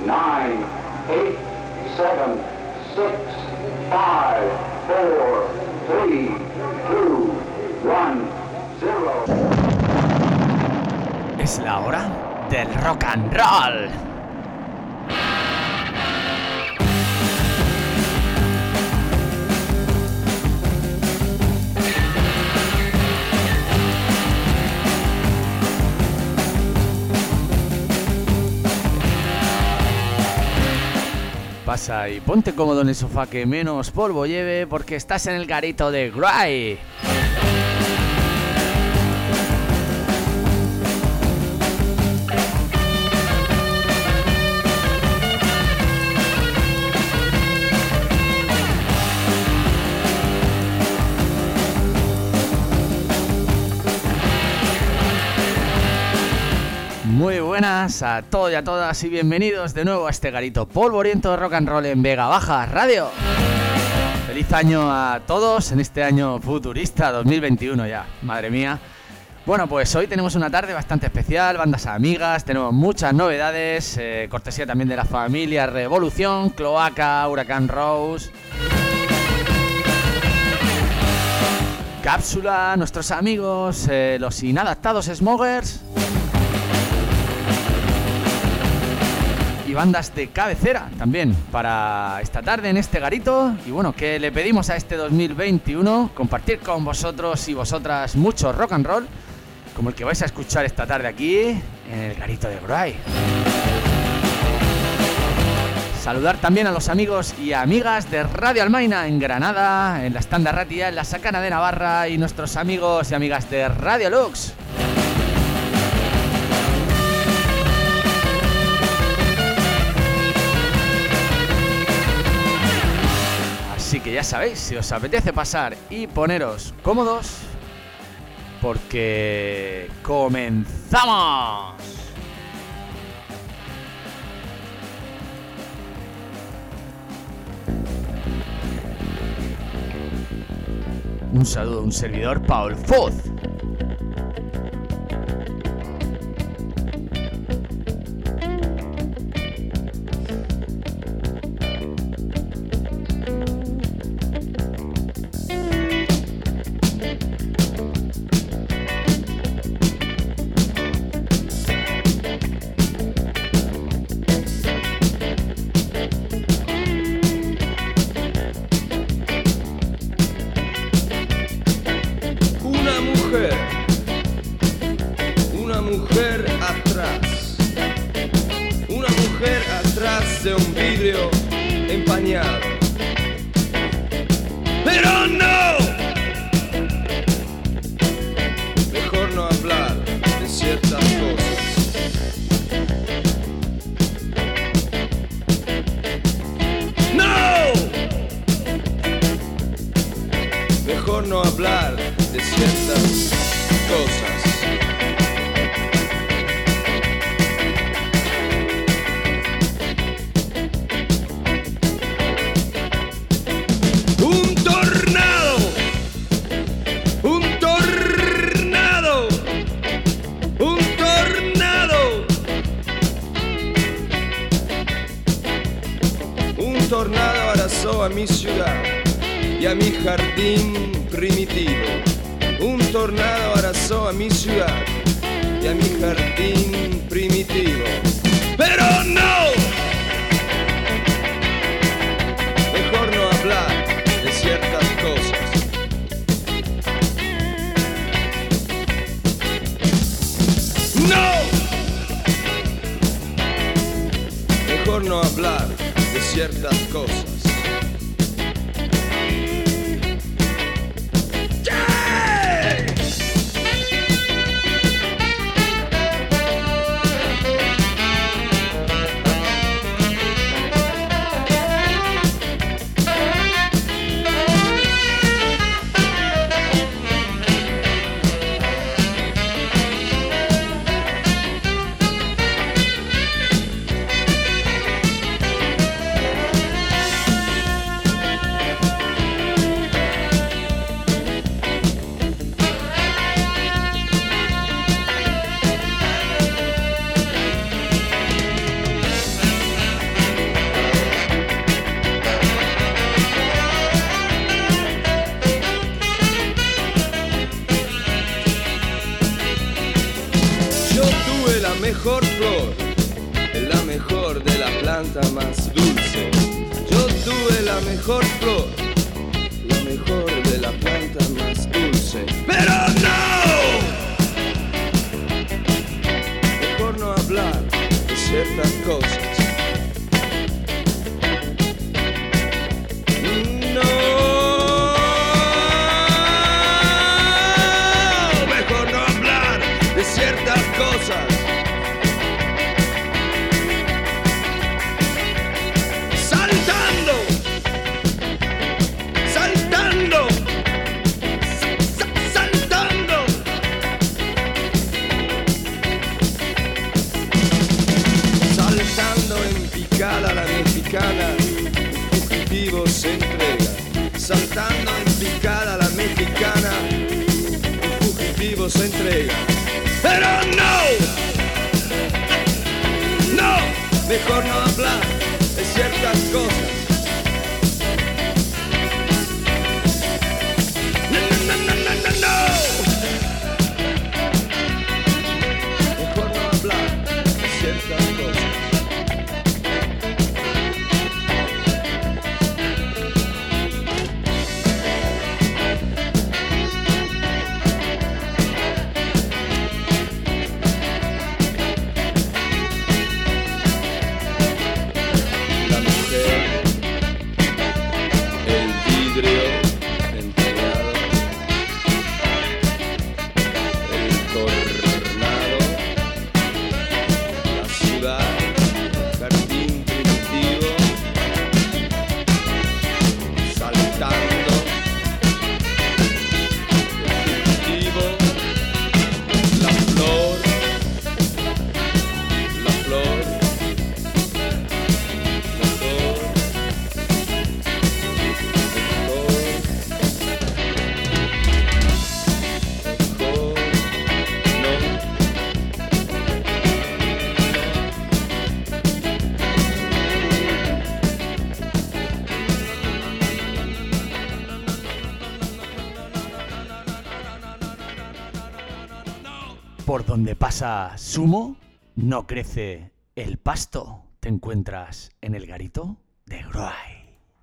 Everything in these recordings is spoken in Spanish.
9, 8, 7, 6, 5, 4, 3, 2, 1, 0. Es la hora del rock and roll. Pasa y ponte cómodo en el sofá que menos polvo lleve porque estás en el garito de Gray. Muy buenas a todos y a todas y bienvenidos de nuevo a este garito polvoriento de rock and roll en Vega Baja Radio. Feliz año a todos en este año futurista 2021 ya, madre mía. Bueno, pues hoy tenemos una tarde bastante especial, bandas amigas, tenemos muchas novedades, cortesía también de la familia Revolución, Cloaca, Huracán Rose, Cápsula, nuestros amigos, los inadaptados Smokers y bandas de cabecera también para esta tarde en este garito. Y bueno, que le pedimos a este 2021 compartir con vosotros y vosotras mucho rock and roll como el que vais a escuchar esta tarde aquí en el garito de Gray. Saludar también a los amigos y amigas de Radio Almaina en Granada, en la Estanda Ratia, en la Sacana de Navarra y nuestros amigos y amigas de Radio Lux. Así que ya sabéis, si os apetece pasar y poneros cómodos, porque ¡comenzamos! Un saludo a un servidor, Paul Foz. De un vidrio empañado. Pero no, mejor no hablar de ciertas cosas. No, mejor no hablar de ciertas cosas. Un tornado arrasó a mi ciudad y a mi jardín primitivo. Un tornado arrasó a mi ciudad y a mi jardín primitivo. Pero no, mejor no hablar de ciertas cosas. No, mejor no hablar de ciertas cosas. mejor flor, la mejor de la planta más dulce. Yo tuve la mejor flor, la mejor de la planta más dulce. Pero no, mejor no hablar de ciertas cosas. Un fugitivo se entrega, saltando en picada la mexicana, un fugitivo se entrega. Pero no, no, mejor no hablar de ciertas cosas. No, no, no, no, no, no. Mejor no hablar de ciertas cosas. Por donde pasa Sumo, no crece el pasto. Te encuentras en el garito de Gruay.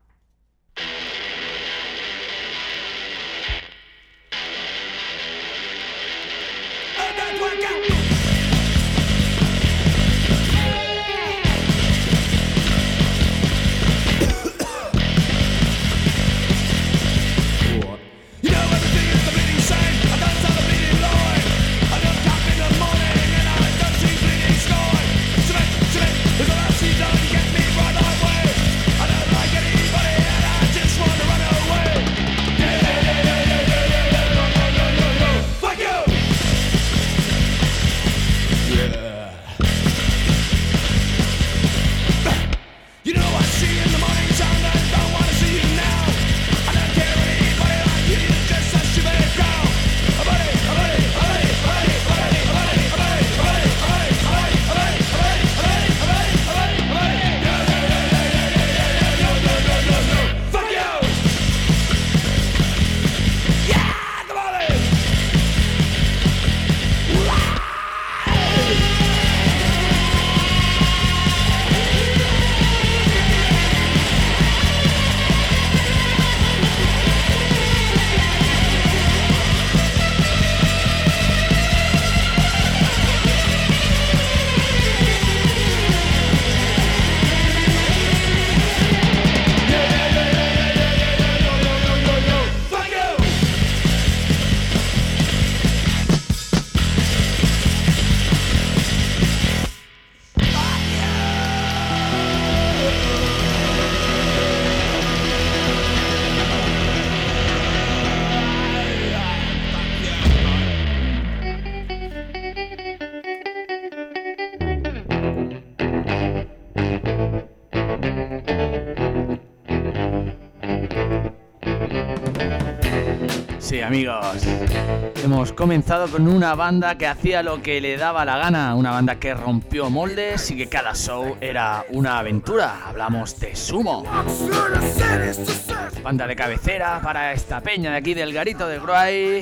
Sí, amigos, hemos comenzado con una banda que hacía lo que le daba la gana, una banda que rompió moldes y que cada show era una aventura. Hablamos de Sumo, banda de cabecera para esta peña de aquí del garito de Gruay,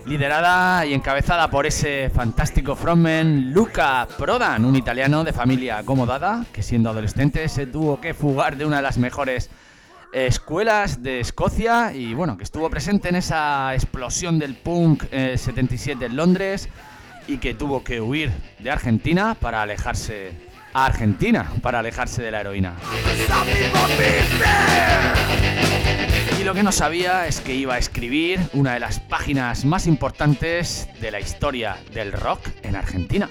liderada y encabezada por ese fantástico frontman Luca Prodan, un italiano de familia acomodada que siendo adolescente se tuvo que fugar de una de las mejores escuelas de Escocia y bueno, que estuvo presente en esa explosión del punk 77 en Londres y que tuvo que huir de Argentina para alejarse de la heroína. Y lo que no sabía es que iba a escribir una de las páginas más importantes de la historia del rock en Argentina.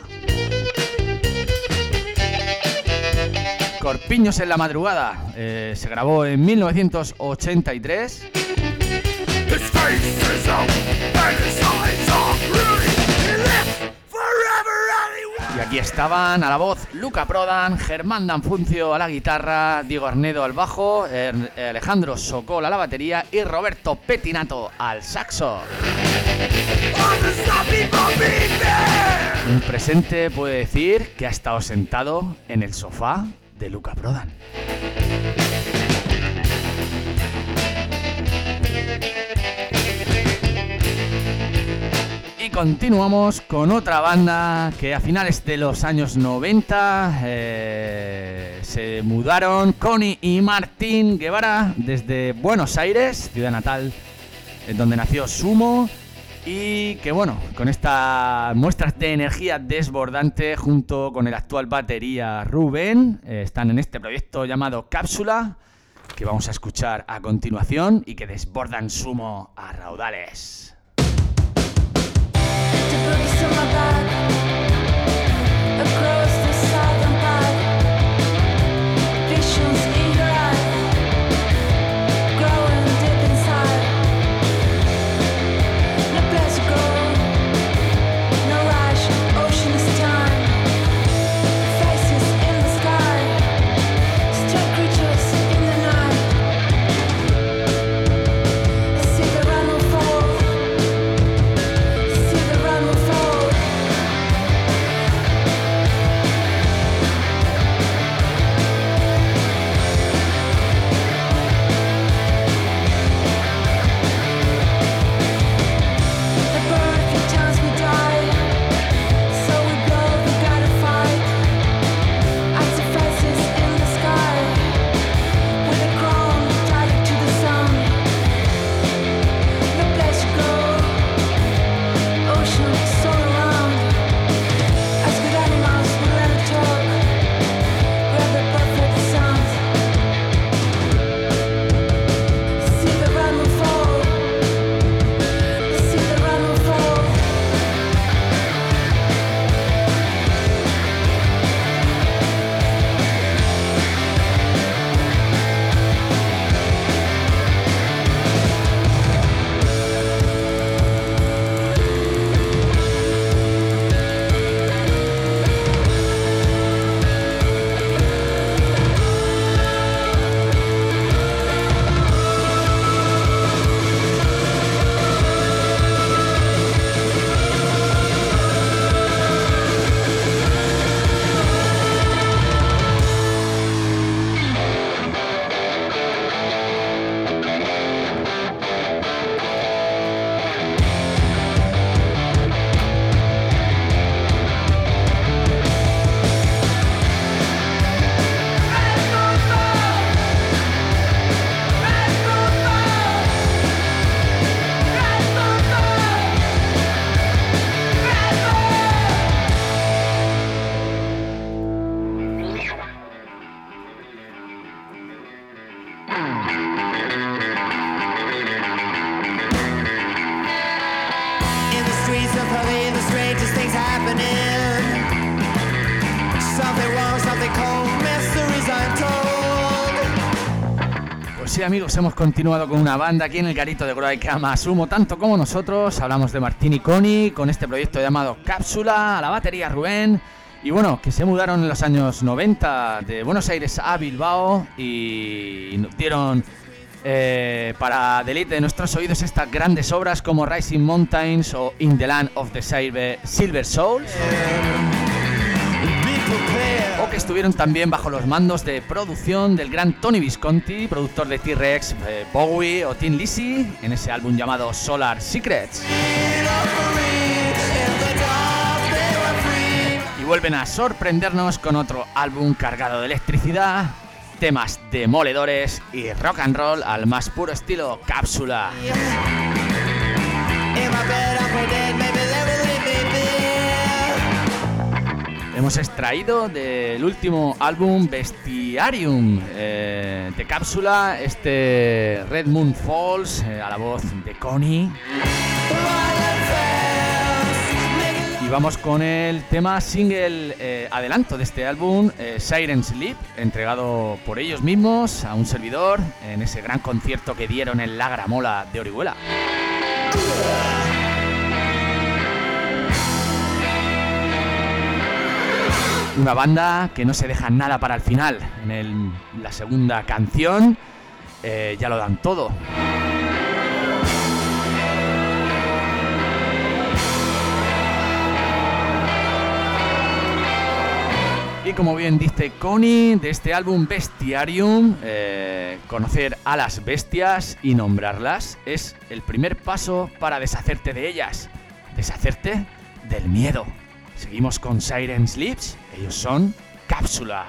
Corpiños en la madrugada, se grabó en 1983. Y aquí estaban a la voz Luca Prodan, Germán D'Anfunzio a la guitarra, Diego Arnedo al bajo, Alejandro Sokol a la batería y Roberto Pettinato al saxo. Un presente puede decir que ha estado sentado en el sofá de Luca Prodan. Y continuamos con otra banda que a finales de los años 90 se mudaron Connie y Martín Guevara desde Buenos Aires, ciudad natal donde nació Sumo, y que bueno, con estas muestras de energía desbordante junto con el actual batería Rubén están en este proyecto llamado Cápsula, que vamos a escuchar a continuación y que desbordan Sumo a raudales. Sí, amigos, hemos continuado con una banda aquí en el garito de Groa que ama a Sumo tanto como nosotros. Hablamos de Martín y Connie con este proyecto llamado Cápsula, a la batería Rubén. Y bueno, que se mudaron en los años 90 de Buenos Aires a Bilbao y dieron para deleite de nuestros oídos estas grandes obras como Rising Mountains o In the Land of the Silver Souls. O que estuvieron también bajo los mandos de producción del gran Tony Visconti, productor de T-Rex, Bowie o Tin Lizzy, en ese álbum llamado Solar Secrets. Y vuelven a sorprendernos con otro álbum cargado de electricidad, temas demoledores y rock and roll al más puro estilo Cápsula. Hemos extraído del último álbum Bestiarium de Cápsula este Red Moon Falls a la voz de Connie. Y vamos con el tema single adelanto de este álbum, Siren Sleep, entregado por ellos mismos a un servidor en ese gran concierto que dieron en La Gramola de Orihuela. Una banda que no se deja nada para el final. En la segunda canción ya lo dan todo. Y como bien dice Connie, de este álbum Bestiarium, conocer a las bestias y nombrarlas es el primer paso para deshacerte de ellas, deshacerte del miedo. Seguimos con Siren Sleeps, ellos son Cápsula.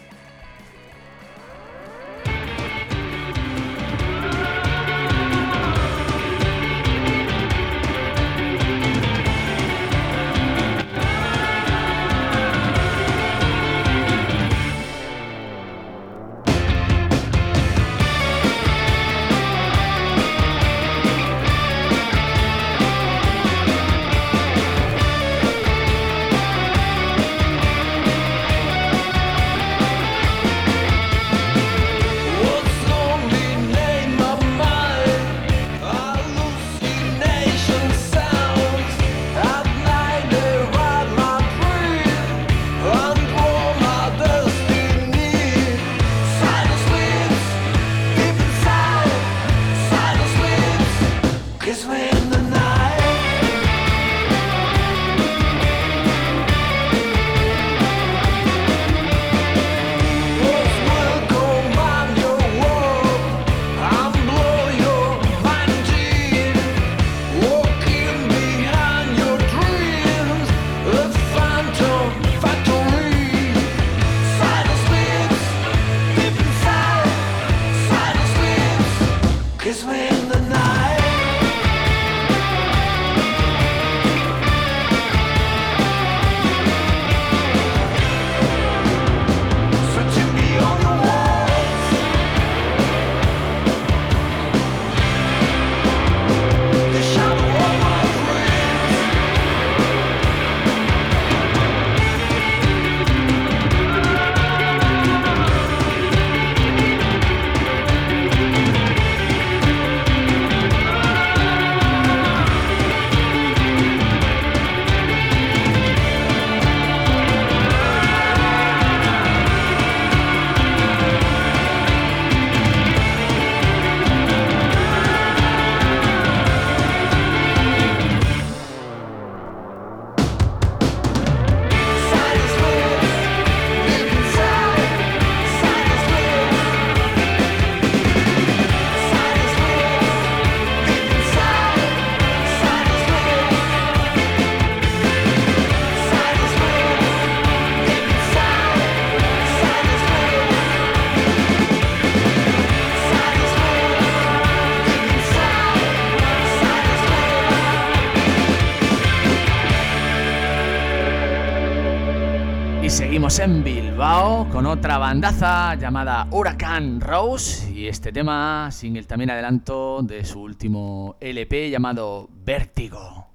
Seguimos en Bilbao con otra bandaza llamada Huracán Rose y este tema, single también adelanto de su último LP llamado Vértigo.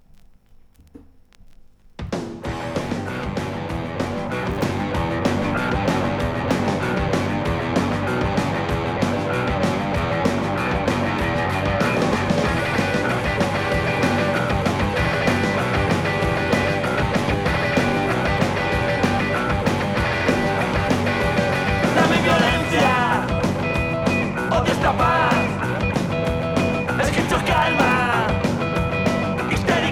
Es que esto es calma, histeria.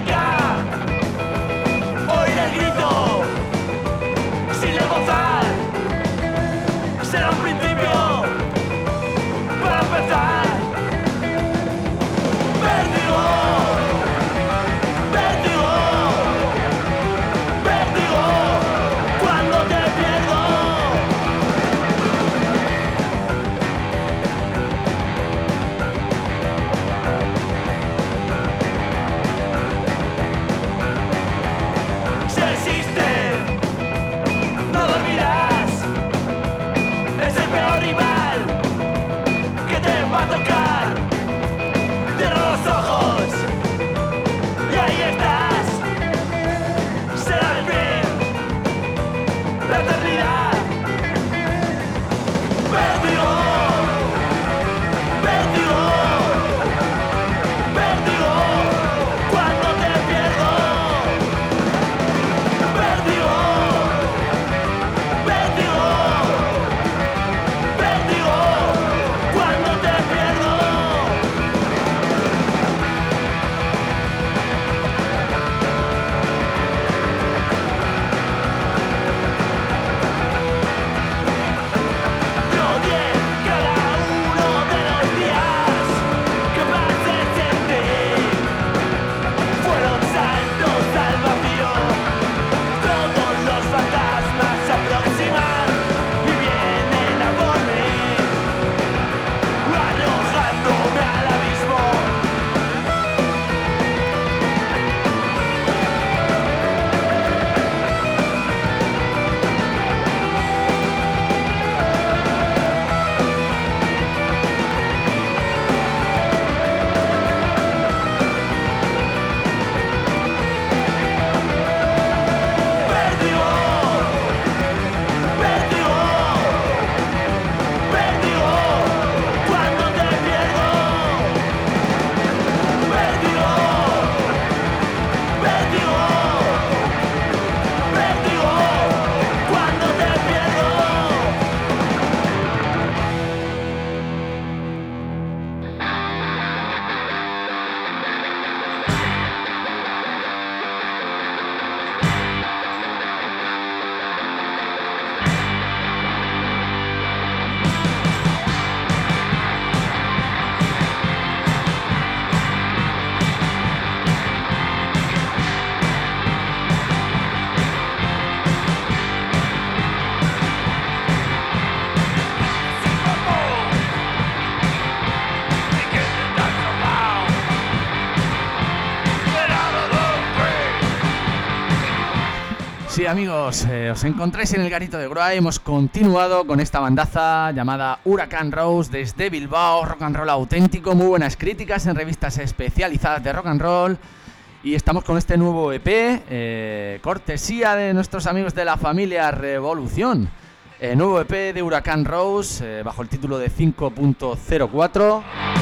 amigos, os encontráis en el Garito de Groa. Hemos continuado con esta bandaza llamada Huracán Rose desde Bilbao, rock and roll auténtico, muy buenas críticas en revistas especializadas de rock and roll. Y estamos con este nuevo EP, cortesía de nuestros amigos de la familia Revolución. Nuevo EP de Huracán Rose, bajo el título de 5.04.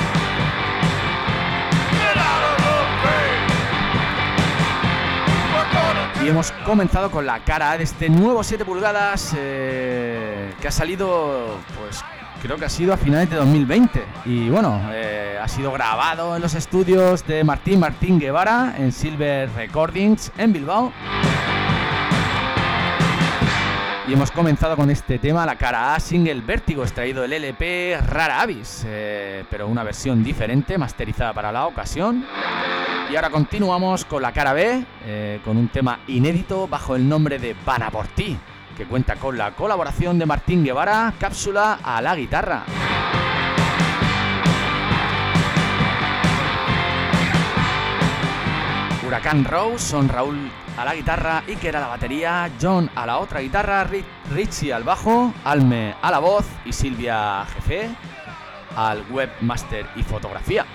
Y hemos comenzado con la cara A de este nuevo 7 pulgadas que ha salido, pues creo que ha sido a finales de 2020. Y bueno, ha sido grabado en los estudios de Martín Guevara en Silver Recordings en Bilbao. Y hemos comenzado con este tema, la cara A, single Vértigo, extraído del LP Rara Avis, pero una versión diferente, masterizada para la ocasión. Y ahora continuamos con la cara B, con un tema inédito bajo el nombre de Van a por ti, que cuenta con la colaboración de Martín Guevara, Cápsula a la guitarra. Huracán Rose son Raúl a la guitarra, Iker a la batería, John a la otra guitarra, Richie al bajo, Alme a la voz y Silvia Jefe al webmaster y fotografía.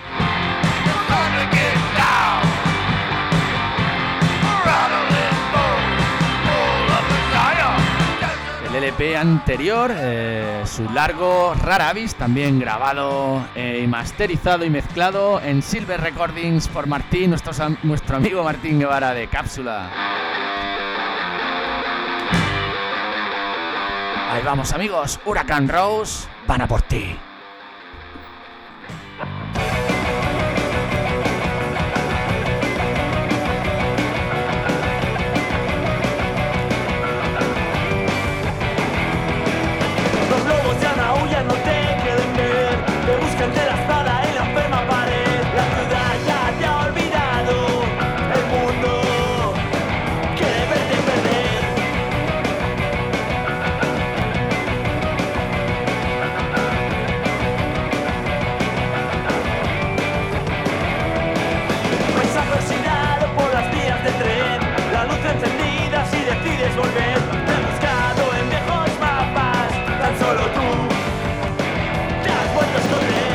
El LP anterior, su largo Rara Avis, también grabado y masterizado y mezclado en Silver Recordings por Martín, nuestro amigo Martín Guevara de Cápsula. Ahí vamos amigos, Huracán Rose, van a por ti. Entre la espada y la enferma pared, la ciudad ya te ha olvidado, el mundo quiere verte perder. Paisaje oxidado por las vías de tren, la luz encendida si decides volver. Te he buscado en viejos mapas, tan solo tú te has vuelto a esconder.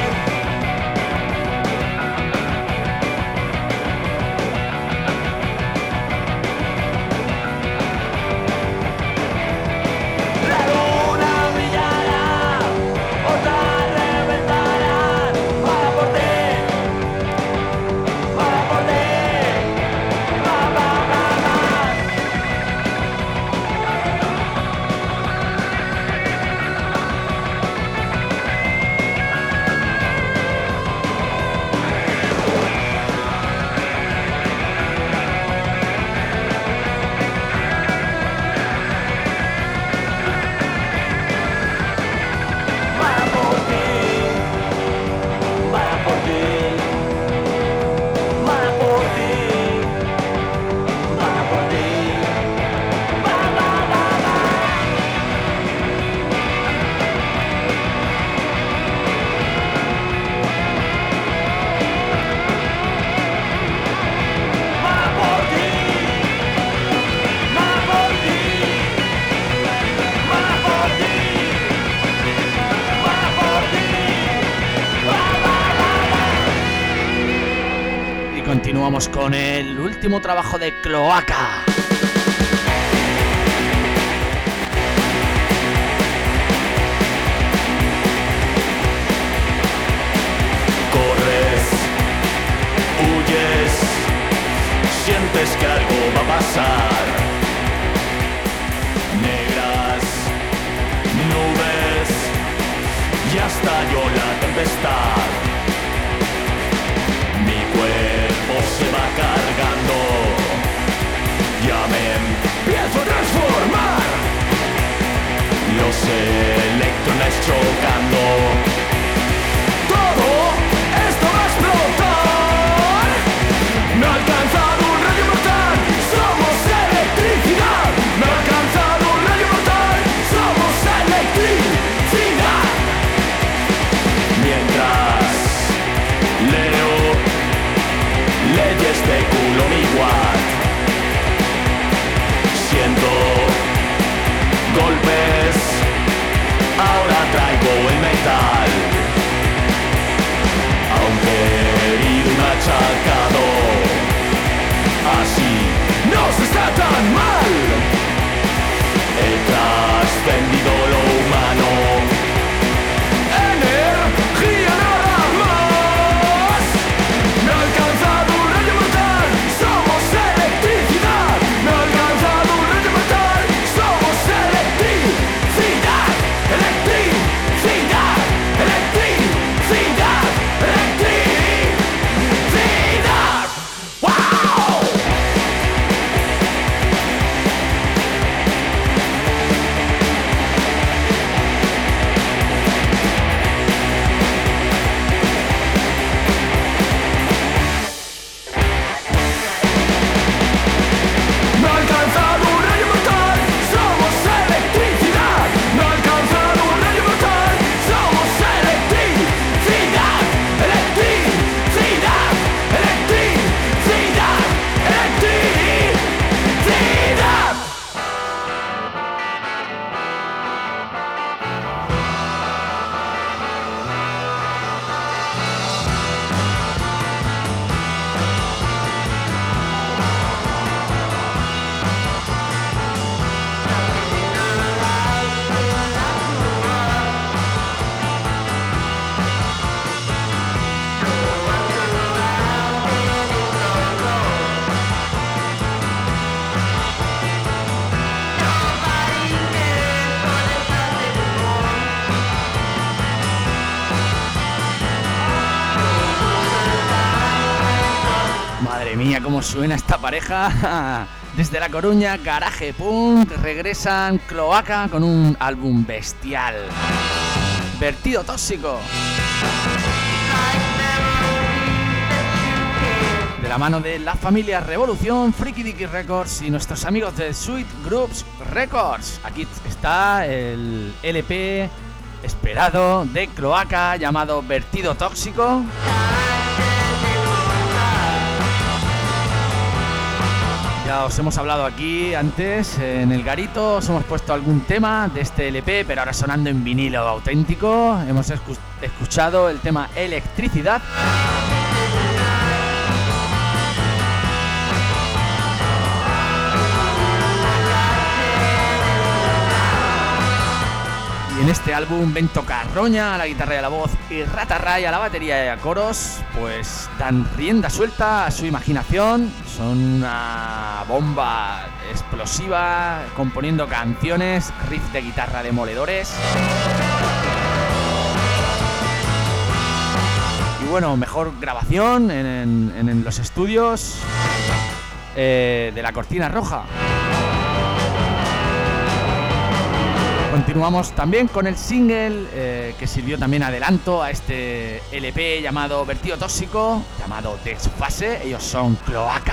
Continuamos con el último trabajo de Cloaca. Corres, huyes, sientes que algo va a pasar. Negras nubes, ya estalló la tempestad. Mi cuerpo se va cargando, ya me empiezo a transformar. Los electrones chocando, todo esto va a explotar. Me ha alcanzado un rayo mortal, somos electricidad. Me ha alcanzado un rayo mortal, somos electricidad. Mientras leo leyes de culo mi guard, siento mía, cómo suena esta pareja. Desde La Coruña, Garaje Punk, regresan Cloaca con un álbum bestial. Vertido Tóxico. De la mano de la familia Revolución, Freaky Dicky Records y nuestros amigos de Sweet Groups Records. Aquí está el LP esperado de Cloaca llamado Vertido Tóxico. Ya os hemos hablado aquí antes en el garito, os hemos puesto algún tema de este LP, pero ahora sonando en vinilo auténtico. Hemos escuchado el tema Electricidad. Y en este álbum Bento Carroña a la guitarra y a la voz y Rata Ray a la batería y a coros, pues dan rienda suelta a su imaginación. Son una bomba explosiva, componiendo canciones, riffs de guitarra demoledores. Y bueno, mejor grabación en los estudios de La Cortina Roja. Continuamos también con el single que sirvió también adelanto a este LP llamado Vertido Tóxico, llamado Desfase. Ellos son Cloaca.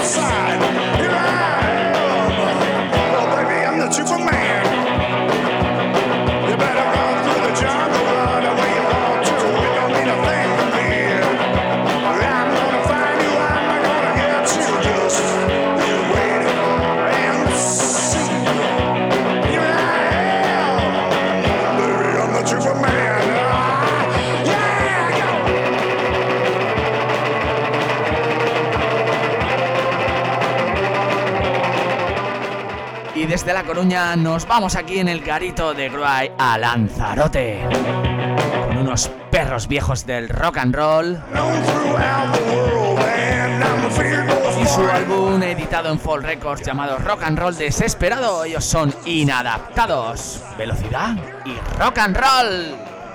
Superman. desde La Coruña nos vamos aquí en el garito de Gruay a Lanzarote con unos perros viejos del rock and roll y su álbum editado en Fall Records llamado Rock and Roll Desesperado. Ellos son Inadaptados, velocidad y rock and roll.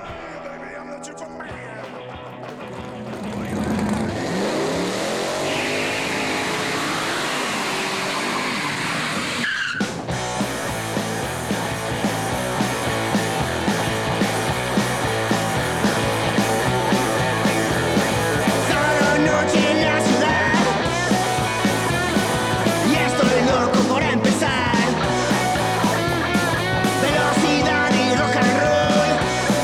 Velocidad y rock and roll.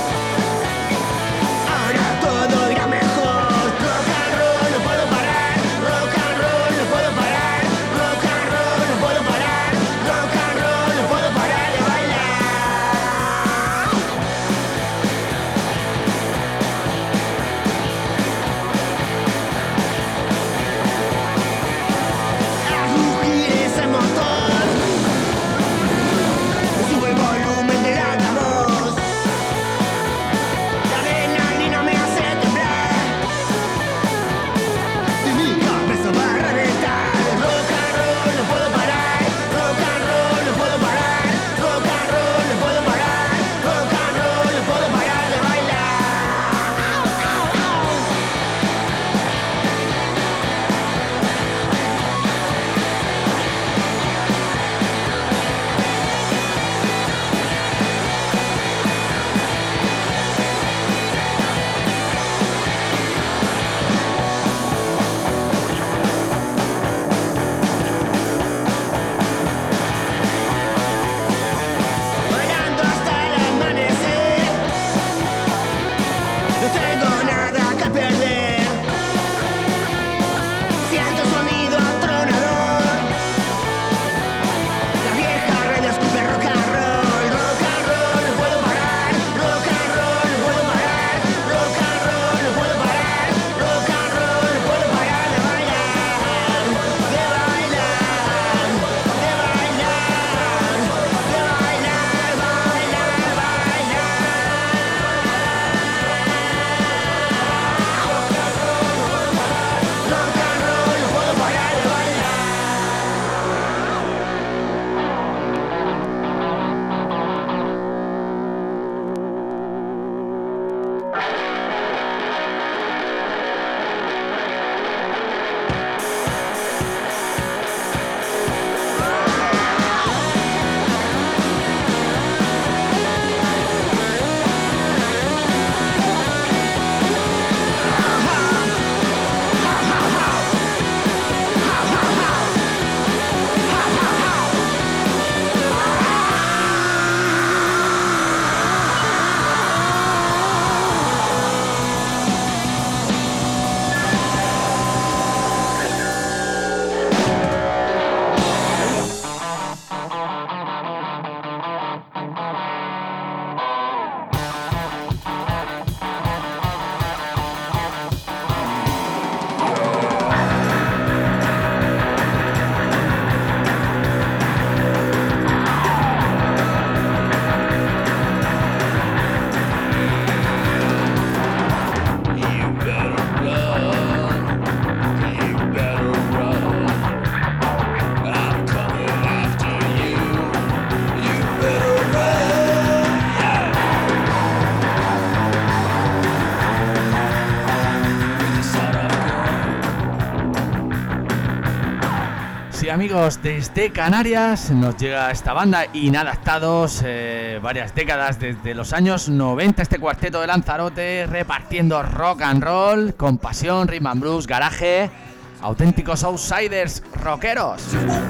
Amigos, desde Canarias nos llega esta banda Inadaptados, varias décadas desde los años 90, este cuarteto de Lanzarote repartiendo rock and roll con pasión, rhythm and blues, garaje, auténticos outsiders rockeros.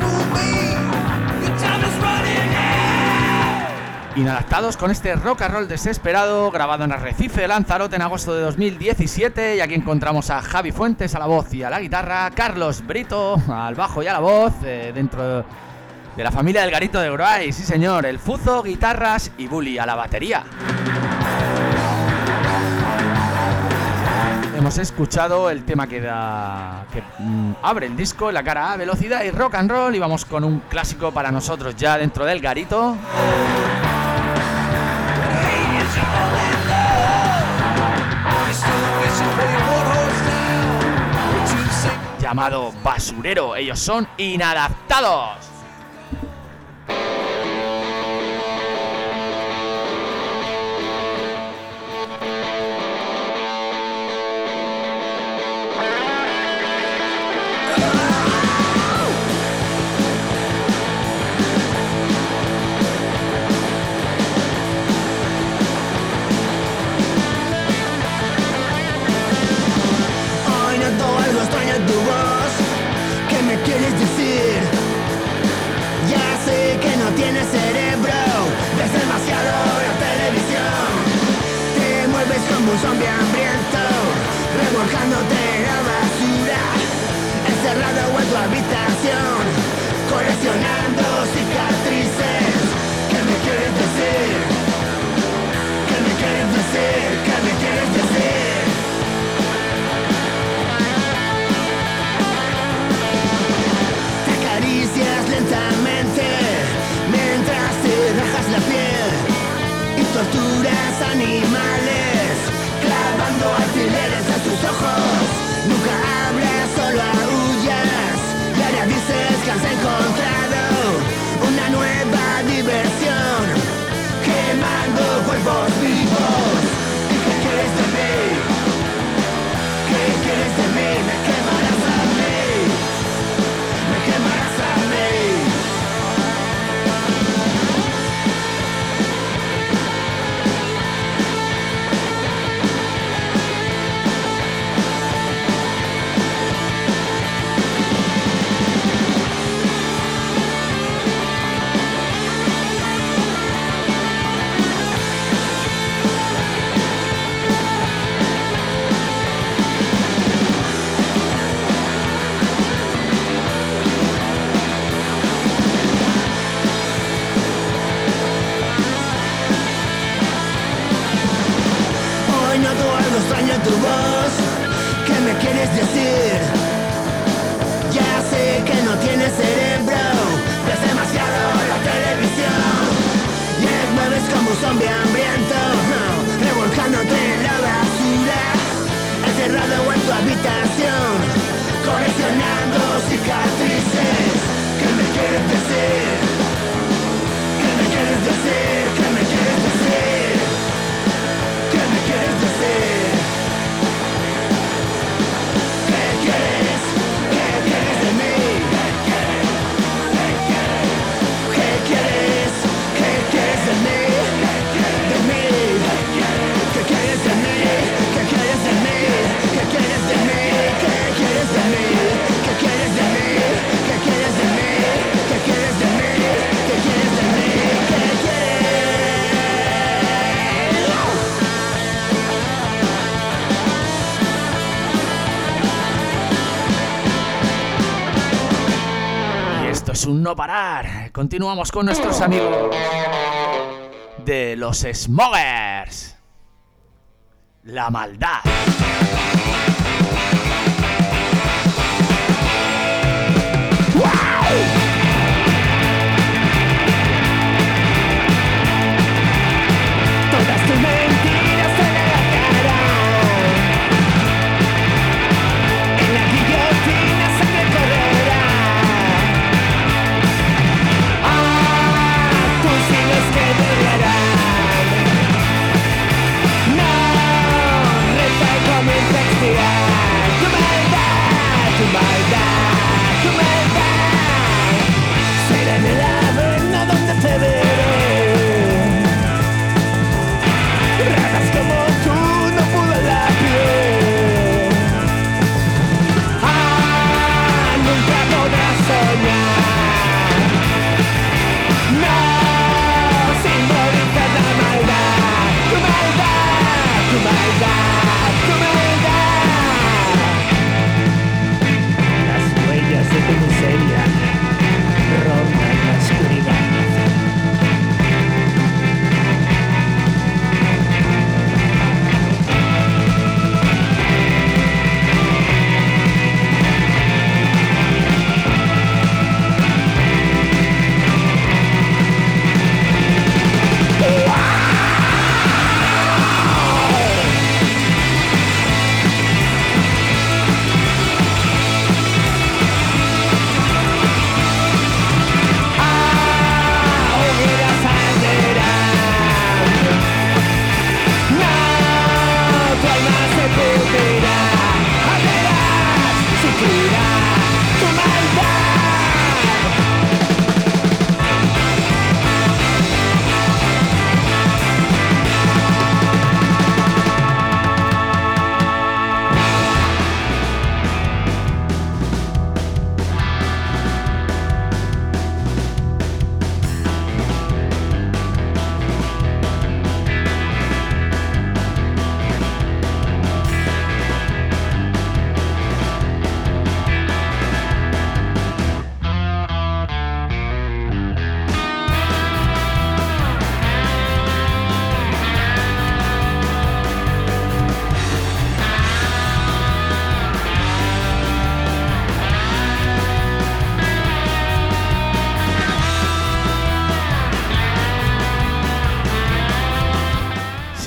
Inadaptados con este rock and roll desesperado, grabado en Arrecife, Lanzarote en agosto de 2017, y aquí encontramos a Javi Fuentes a la voz y a la guitarra, Carlos Brito al bajo y a la voz, dentro de la familia del Garito de Gruay, sí señor, el Fuzo, guitarras y Bully a la batería. hemos escuchado el tema que abre el disco, la cara A, velocidad y rock and roll, y vamos con un clásico para nosotros ya dentro del garito. Llamado Basurero, ellos son Inadaptados. ¿Quieres decir? Ya sé que no tienes cerebro, ves demasiado la televisión, te mueves como un zombie hambriento, revolcándote en la basura, encerrado en tu habitación, coleccionando cicatrices. ¿Qué me quieres decir? ¿Qué me quieres decir? ¿Qué me quieres decir? Lentamente, mientras te rajas la piel y torturas animales, clavando alfileres en tus ojos. Nunca hablas, solo aullas, y ahora dices que has encontrado una nueva diversión, quemando cuerpos vivos. ¿Y qué quieres de mí? ¿Qué quieres de mí? Me quemarás a mí, me quemarás a mí. Extraño tu voz, ¿qué me quieres decir? Ya sé que no tienes cerebro, ves demasiado la televisión, y mueves como un zombie hambriento, revolcándote en la basura, encerrado en tu habitación, coleccionando cicatrices. ¿Qué me quieres decir? ¿Qué me quieres decir? ¿Qué me quieres decir? ¿Qué me quieres decir? ¿Qué quieres? ¿Qué quieres de mí? ¿Qué quieres? ¿Qué quieres? ¿Qué quieres de mí? De mí. ¿Qué quieres de mí? ¿Qué quieres de mí? ¿Qué quieres de mí? ¿Qué quieres de mí? ¿Qué quieres de mí? ¿Qué quieres de mí? ¿Qué quieres de mí? ¿Qué quieres de mí? ¿Qué quieres? Esto es un no parar. Continuamos con nuestros amigos de los Smokers. La maldad. Todas tus mentiras en la cara, en la guillotina sangre correrá. Tus siglos que durarán. No, reza como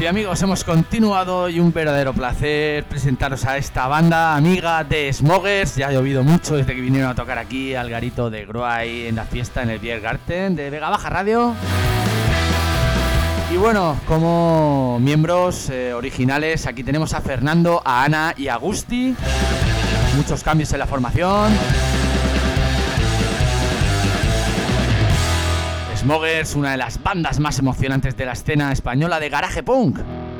Sí, amigos, hemos continuado y un verdadero placer presentaros a esta banda amiga de Smogers. Ya ha llovido mucho desde que vinieron a tocar aquí al Garito de Gruay en la fiesta en el Biergarten de Vega Baja Radio. Y bueno, como miembros originales aquí tenemos a Fernando, a Ana y a Gusti. Muchos cambios en la formación. Smogers, una de las bandas más emocionantes de la escena española de garaje punk.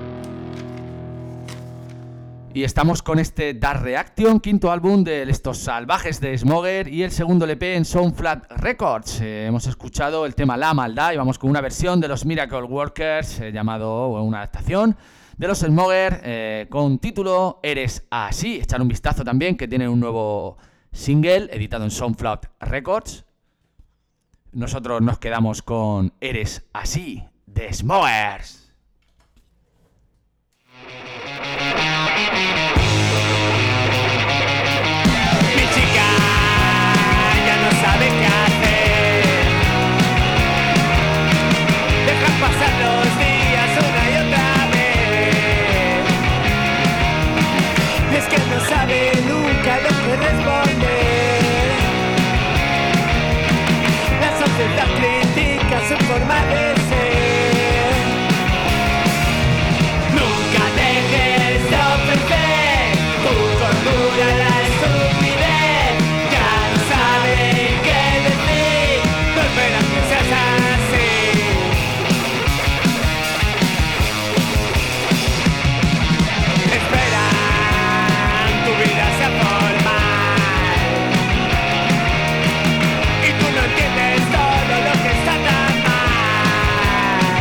Y estamos con este Dark Reaction, quinto álbum de estos salvajes de Smoger y el segundo LP en Soundflat Records. Hemos escuchado el tema La Maldad y vamos con una versión de los Miracle Workers llamado, una adaptación de los Smoger con título Eres Así. Echar un vistazo también que tienen un nuevo single editado en Soundflat Records. Nosotros nos quedamos con Eres Así, de Smogers. Mi chica ya no sabe qué hacer. Deja pasar los días una y otra vez. Es que no sabe nunca lo que responder. La sociedad critica su forma de ser. Nunca dejes de ofrecer tu cordura a la estupidez. Ya no saben qué decir, no esperan que seas así. Esperan tu vida sea formal y tú no entiendes todo lo que está tan mal.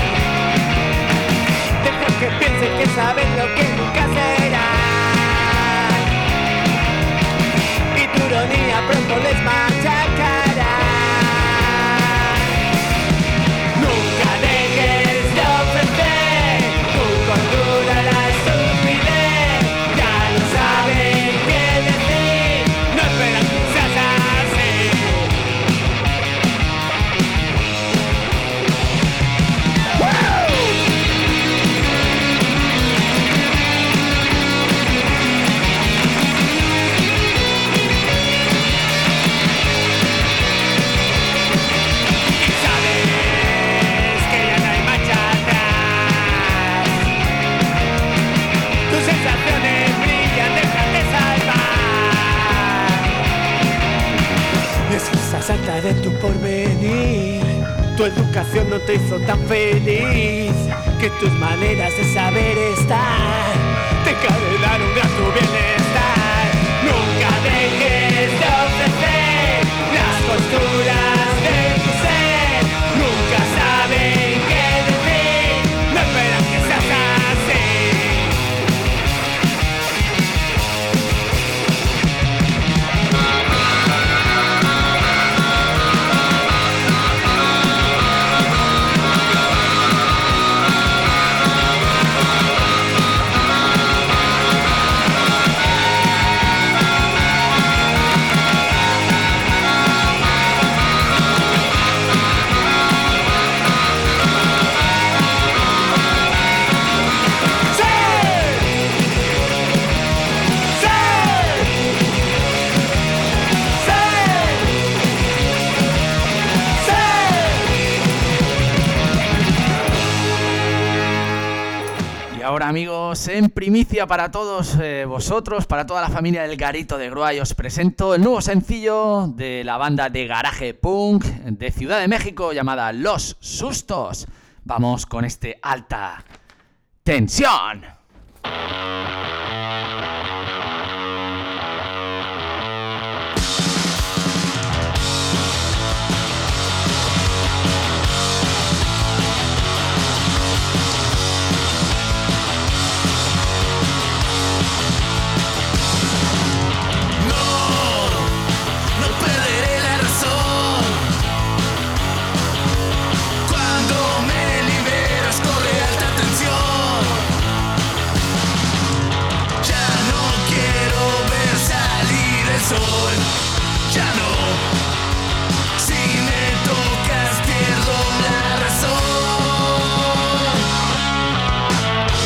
Deja que piensen que saben lo que nunca será. Y tu ironía pronto les machacará. Nunca dejes de ofrecer tu cordura a la estupidez. Ya no saben qué decir, no esperan que seas así. Y sabes que ya no hay marcha atrás. Tus sensaciones brillan, déjate salvar. Es esa santa de tu porvenir. Tu educación no te hizo tan feliz, que tus maneras de saber estar te encadenaron a tu bienestar. Nunca dejes de ofrecer las costuras de tu ser. Nunca saben qué decir, no esperan que seas así. Y ahora, amigos, en primicia para todos vosotros, para toda la familia del Garito de Gruay, os presento el nuevo sencillo de la banda de garaje punk de Ciudad de México llamada Los Sustos. Vamos con este Alta Tensión. No perderé la razón. Cuando me liberas corre alta tensión. Ya no quiero ver salir el sol. Ya no. Si me tocas pierdo la razón.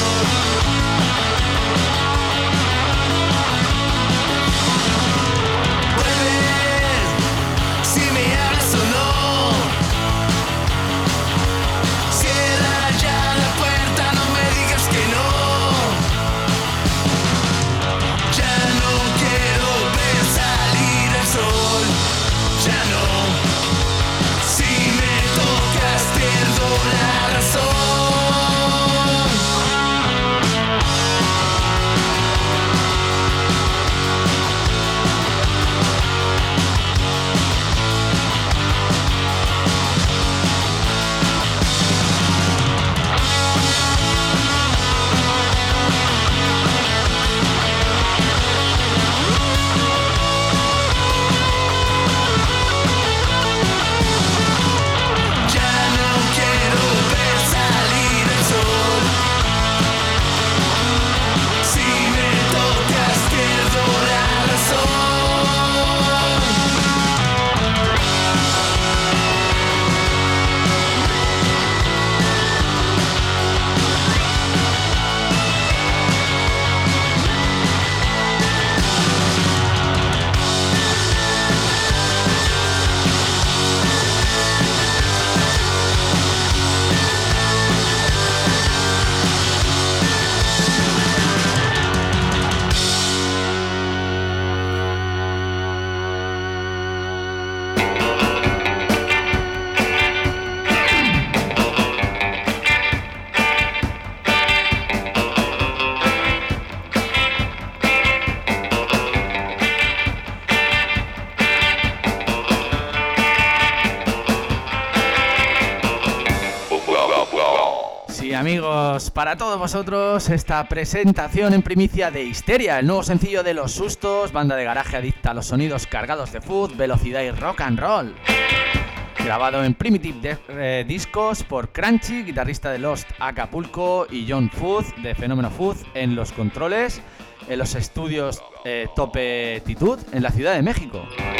amigos, para todos vosotros esta presentación en primicia de Histeria, el nuevo sencillo de Los Sustos, banda de garaje adicta a los sonidos cargados de fuzz, velocidad y rock and roll. Grabado en Primitive Discos por Crunchy, guitarrista de Lost Acapulco, y John Fuzz de Fenómeno Fuzz en los controles, en los estudios Topetitud en la Ciudad de México.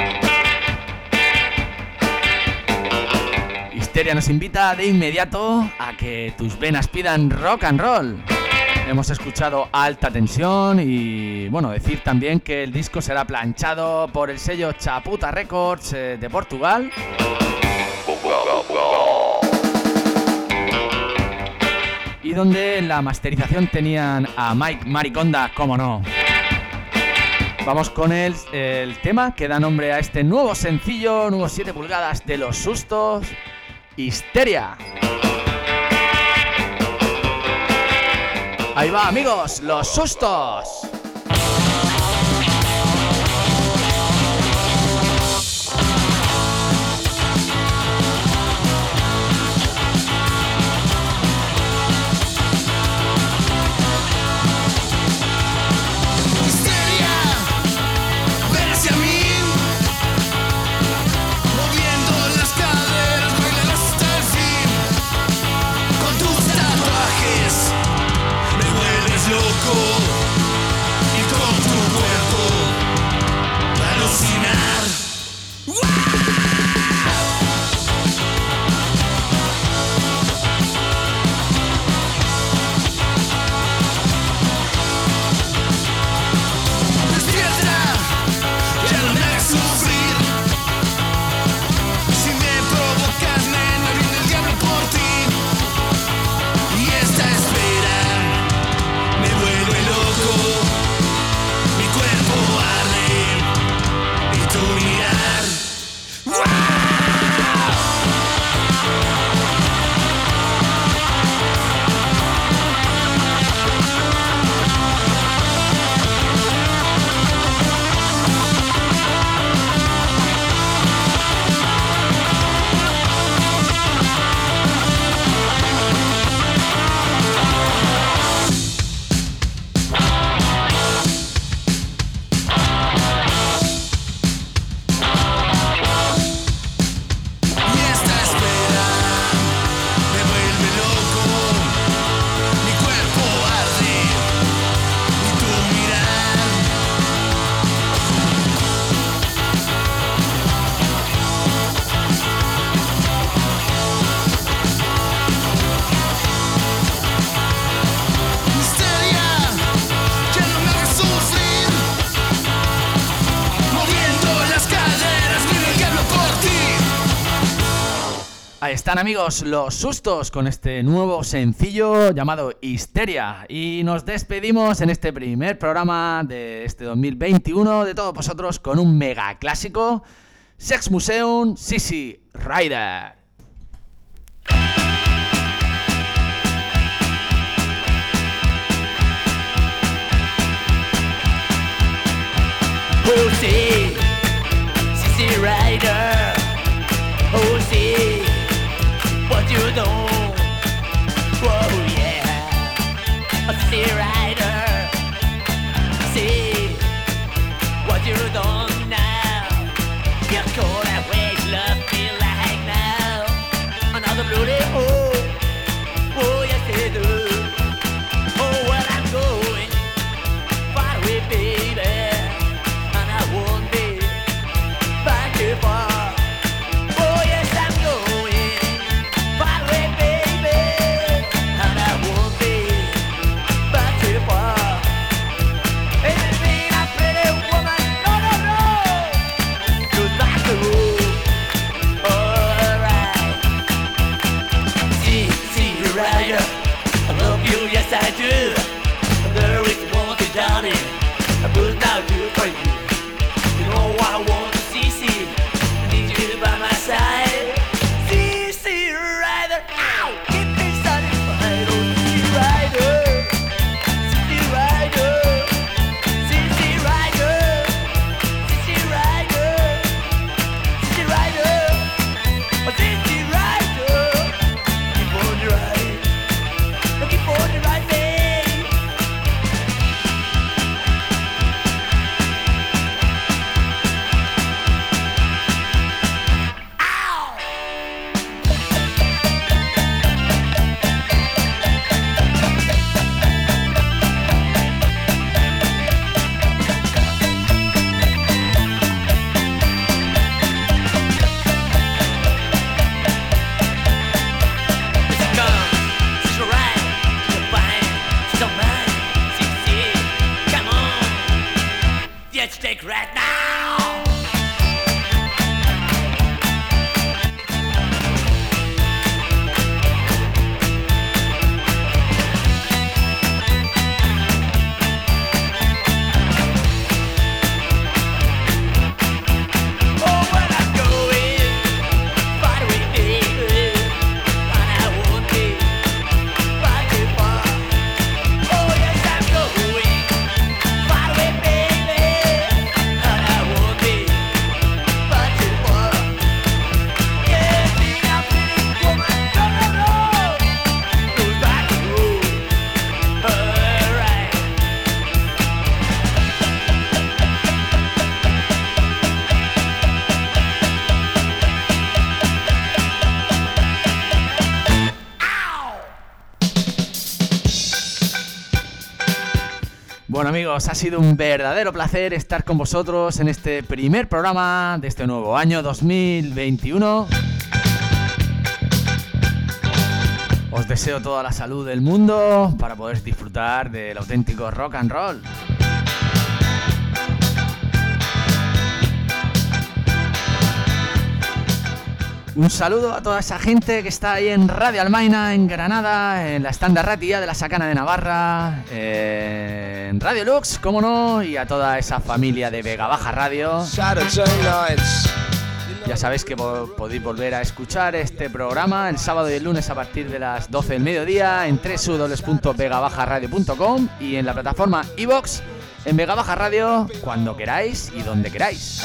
Histeria nos invita de inmediato a que tus venas pidan rock and roll. Hemos escuchado Alta Tensión y, bueno, decir también que el disco será planchado por el sello Chaputa Records de Portugal. Y donde en la masterización tenían a Mike Mariconda, como no. Vamos con el tema que da nombre a este nuevo sencillo, nuevos 7 pulgadas de Los Sustos, Histeria. Ahí va, amigos, Los Sustos. Y con tu cuerpo alucinar. Despierta, ya no me hagas sufrir. Si me provocas, me viene el diablo por ti. Y esta espera me vuelve loco, mi cuerpo arde y tu mirar. Ahí están, amigos, Los Sustos con este nuevo sencillo llamado Histeria. Y nos despedimos en este primer programa de este 2021 de todos vosotros con un mega clásico, Sex Museum, Sissy Rider. Oh, sí, Sissy Rider. Oh, sí, what you know. Oh, yeah, a Sissy Rider. See what you don't now. You call that way love me like now. Another bloody oh, yes they do. Oh, well I'm going far away, baby. Goodbye to Bueno amigos, ha sido un verdadero placer estar con vosotros en este primer programa de este nuevo año 2021. Os deseo toda la salud del mundo para poder disfrutar del auténtico rock and roll. Un saludo a toda esa gente que está ahí en Radio Almaina, en Granada, en la Estandarratia de la Sacana de Navarra, en Radio Lux, cómo no, y a toda esa familia de Vega Baja Radio. Ya sabéis que podéis volver a escuchar este programa el sábado y el lunes a partir de las 12 del mediodía en www.vegabajaradio.com y en la plataforma iVoox en Vega Baja Radio cuando queráis y donde queráis.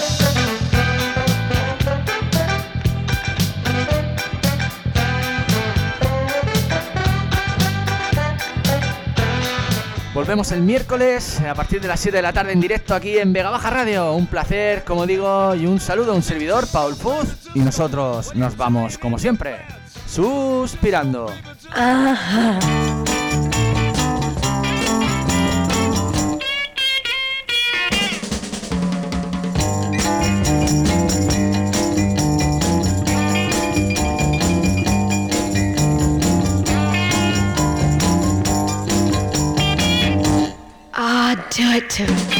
Volvemos el miércoles a partir de las 7 de la tarde en directo aquí en Vega Baja Radio. Un placer, como digo, y un saludo a un servidor, Paul Fuz. Y nosotros nos vamos, como siempre, suspirando. Ajá. Do it to me.